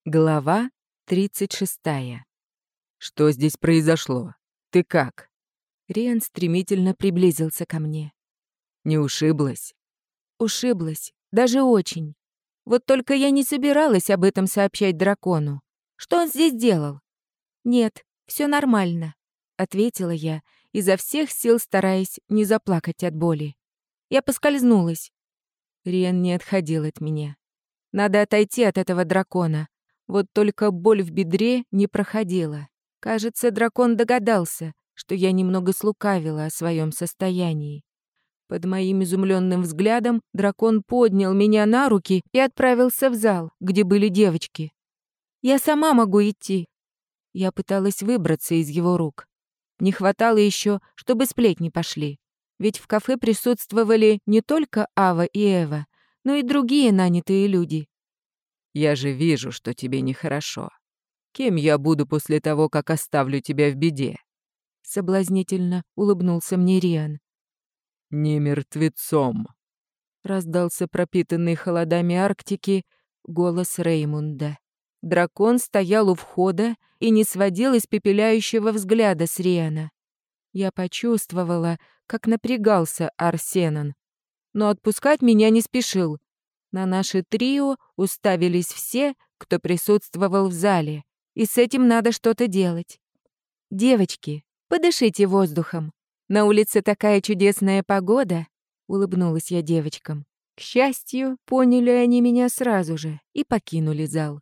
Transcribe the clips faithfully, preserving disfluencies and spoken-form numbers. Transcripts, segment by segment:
Глава тридцать шестая. «Что здесь произошло? Ты как?» Риан стремительно приблизился ко мне. «Не ушиблась?» «Ушиблась. Даже очень. Вот только я не собиралась об этом сообщать дракону. Что он здесь делал?» «Нет, все нормально», — ответила я, изо всех сил стараясь не заплакать от боли. Я поскользнулась. Риан не отходил от меня. Надо отойти от этого дракона. Вот только боль в бедре не проходила. Кажется, дракон догадался, что я немного слукавила о своем состоянии. Под моим изумленным взглядом дракон поднял меня на руки и отправился в зал, где были девочки. «Я сама могу идти». Я пыталась выбраться из его рук. Не хватало еще, чтобы сплетни пошли. Ведь в кафе присутствовали не только Ава и Эва, но и другие нанятые люди. «Я же вижу, что тебе нехорошо. Кем я буду после того, как оставлю тебя в беде?» Соблазнительно улыбнулся мне Риан. «Не мертвецом», — раздался пропитанный холодами Арктики голос Реймунда. Дракон стоял у входа и не сводил испепеляющего взгляда с Риана. Я почувствовала, как напрягался Арсенан, но отпускать меня не спешил. На наше трио уставились все, кто присутствовал в зале, и с этим надо что-то делать. «Девочки, подышите воздухом. На улице такая чудесная погода», — улыбнулась я девочкам. К счастью, поняли они меня сразу же и покинули зал.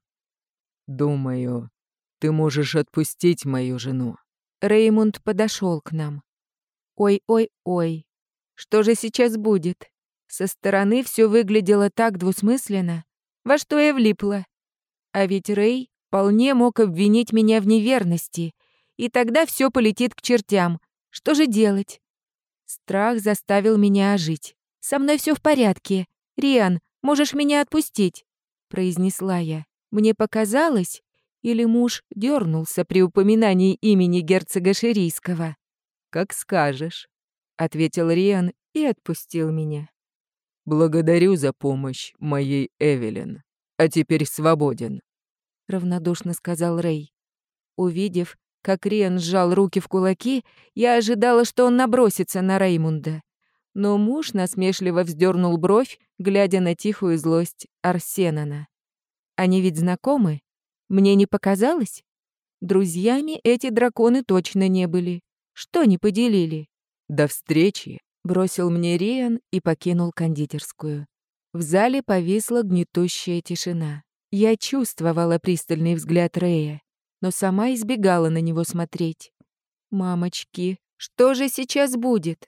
«Думаю, ты можешь отпустить мою жену». Реймунд подошел к нам. «Ой-ой-ой, что же сейчас будет?» Со стороны все выглядело так двусмысленно. Во что я влипла? А ведь Рэй вполне мог обвинить меня в неверности, и тогда все полетит к чертям. Что же делать? Страх заставил меня ожить. «Со мной все в порядке. Риан, можешь меня отпустить?» произнесла я. Мне показалось, или муж дернулся при упоминании имени герцога Шерийского? «Как скажешь», — ответил Риан и отпустил меня. «Благодарю за помощь моей Эвелин. А теперь свободен», — равнодушно сказал Рэй. Увидев, как Риан сжал руки в кулаки, я ожидала, что он набросится на Реймунда. Но муж насмешливо вздернул бровь, глядя на тихую злость Арсенана. Они ведь знакомы? Мне не показалось? Друзьями эти драконы точно не были. Что не поделили? «До встречи», — бросил мне Риан и покинул кондитерскую. В зале повисла гнетущая тишина. Я чувствовала пристальный взгляд Рэя, но сама избегала на него смотреть. «Мамочки, что же сейчас будет?»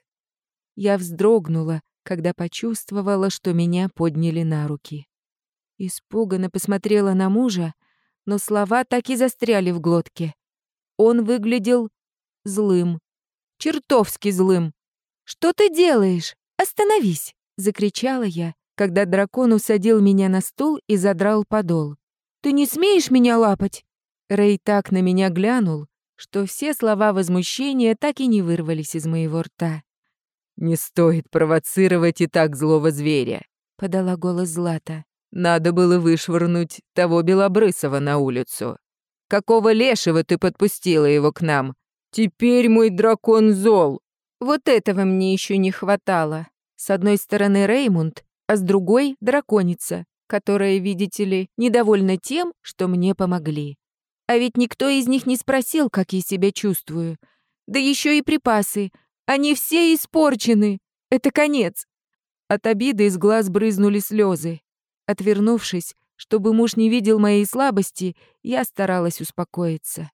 Я вздрогнула, когда почувствовала, что меня подняли на руки. Испуганно посмотрела на мужа, но слова так и застряли в глотке. Он выглядел злым, чертовски злым. «Что ты делаешь? Остановись!» — закричала я, когда дракон усадил меня на стул и задрал подол. «Ты не смеешь меня лапать?» Рэй так на меня глянул, что все слова возмущения так и не вырвались из моего рта. «Не стоит провоцировать и так злого зверя», — подала голос Злата. «Надо было вышвырнуть того белобрысого на улицу. Какого лешего ты подпустила его к нам? Теперь мой дракон зол». Вот этого мне еще не хватало. С одной стороны Реймунд, а с другой — драконица, которая, видите ли, недовольна тем, что мне помогли. А ведь никто из них не спросил, как я себя чувствую. Да еще и припасы. Они все испорчены. Это конец. От обиды из глаз брызнули слезы. Отвернувшись, чтобы муж не видел моей слабости, я старалась успокоиться.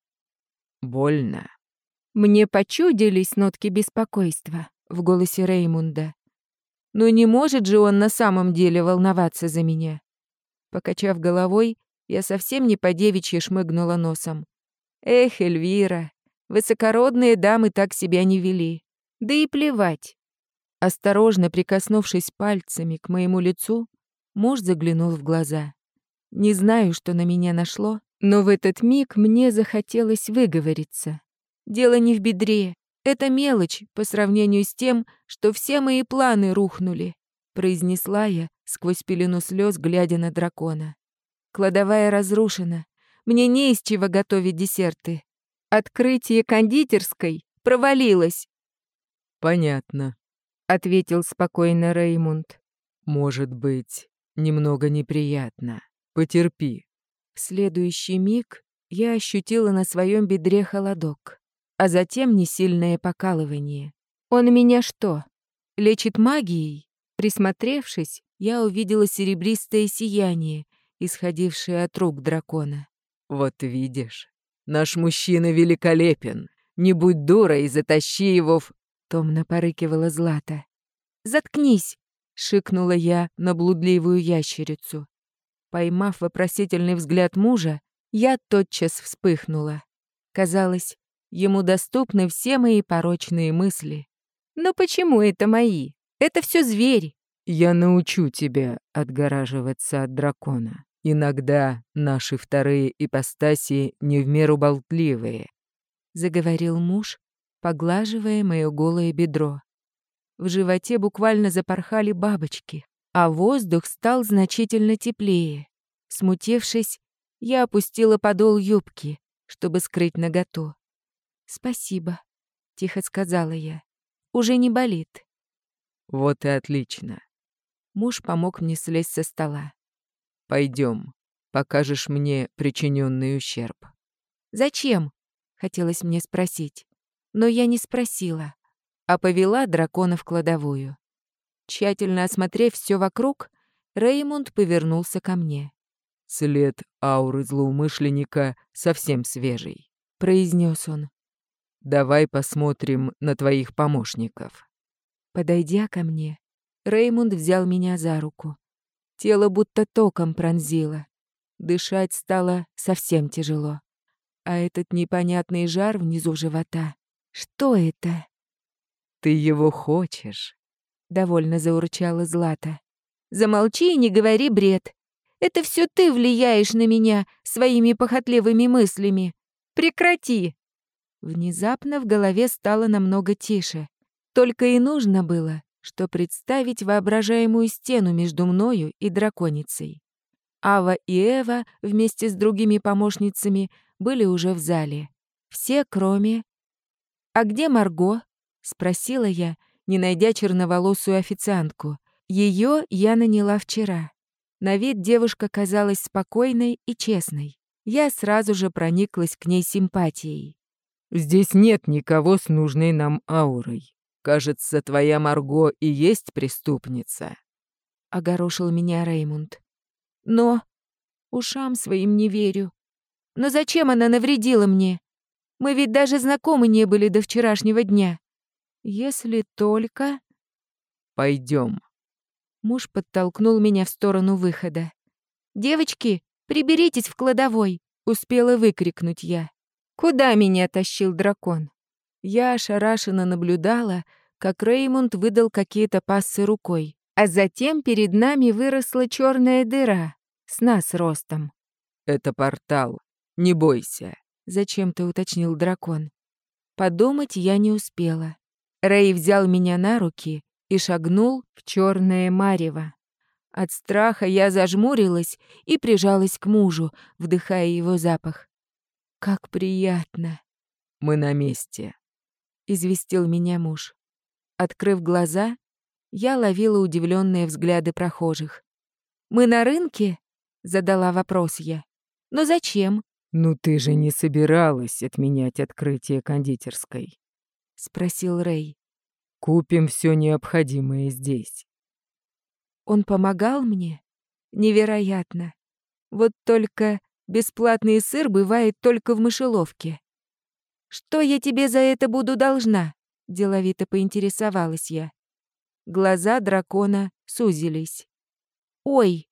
«Больно». Мне почудились нотки беспокойства в голосе Реймунда. Но не может же он на самом деле волноваться за меня. Покачав головой, я совсем не по-девичьи шмыгнула носом. Эх, Эльвира, высокородные дамы так себя не вели. Да и плевать. Осторожно прикоснувшись пальцами к моему лицу, муж заглянул в глаза. Не знаю, что на меня нашло, но в этот миг мне захотелось выговориться. Дело не в бедре. Это мелочь по сравнению с тем, что все мои планы рухнули, произнесла я сквозь пелену слез, глядя на дракона. Кладовая разрушена. Мне не из чего готовить десерты. Открытие кондитерской провалилось. Понятно, Ответил спокойно Реймунд. может быть, немного неприятно. Потерпи. В следующий миг я ощутила на своем бедре холодок, а затем несильное покалывание. Он меня что, лечит магией? Присмотревшись, я увидела серебристое сияние, исходившее от рук дракона. Вот видишь, наш мужчина великолепен. Не будь дурой и затащи его в... Томно порыкивала Злата. «Заткнись!» — шикнула я на блудливую ящерицу. Поймав вопросительный взгляд мужа, я тотчас вспыхнула. Казалось, ему доступны все мои порочные мысли. Но почему это мои? Это все зверь. Я научу тебя отгораживаться от дракона. Иногда наши вторые ипостаси не в меру болтливые, Заговорил муж, поглаживая мое голое бедро. В животе буквально запорхали бабочки, а воздух стал значительно теплее. Смутившись, я опустила подол юбки, чтобы скрыть наготу. «Спасибо», — тихо сказала я. «Уже не болит». Вот и отлично. Муж помог мне слезть со стола. Пойдем, покажешь мне причиненный ущерб. «Зачем?» — хотелось мне спросить. Но я не спросила, а повела дракона в кладовую. Тщательно осмотрев все вокруг, Реймунд повернулся ко мне. След ауры злоумышленника совсем свежий, Произнес он. Давай посмотрим на твоих помощников. Подойдя ко мне, Реймунд взял меня за руку. Тело будто током пронзило. Дышать стало совсем тяжело. А этот непонятный жар внизу живота. Что это? Ты его хочешь? Довольно заурчала Злата. Замолчи и не говори бред. Это все ты влияешь на меня своими похотливыми мыслями. Прекрати. Внезапно в голове стало намного тише. Только и нужно было, что представить воображаемую стену между мною и драконицей. Ава и Эва вместе с другими помощницами были уже в зале. Все, кроме... «А где Марго?» — спросила я, не найдя черноволосую официантку. Ее я наняла вчера. На вид девушка казалась спокойной и честной. Я сразу же прониклась к ней симпатией. Здесь нет никого с нужной нам аурой. Кажется, твоя Марго и есть преступница. Огорошил меня Реймунд. Но ушам своим не верю. Но зачем она навредила мне? Мы ведь даже знакомы не были до вчерашнего дня. Если только... Пойдем. Муж подтолкнул меня в сторону выхода. «Девочки, приберитесь в кладовой!» — успела выкрикнуть я. «Куда меня тащил дракон?» Я ошарашенно наблюдала, как Реймунд выдал какие-то пассы рукой, а затем перед нами выросла черная дыра с нас ростом. Это портал. Не бойся. Зачем-то уточнил дракон. Подумать я не успела. Рэй взял меня на руки и шагнул в черное марево. От страха я зажмурилась и прижалась к мужу, вдыхая его запах. «Как приятно!» Мы на месте. — известил меня муж. Открыв глаза, я ловила удивленные взгляды прохожих. «Мы на рынке?» — задала вопрос я. «Но зачем?» Ну ты же не собиралась отменять открытие кондитерской. — спросил Рэй. Купим все необходимое здесь. Он помогал мне? Невероятно. Вот только бесплатный сыр бывает только в мышеловке. «Что я тебе за это буду должна?» — деловито поинтересовалась я. Глаза дракона сузились. «Ой!»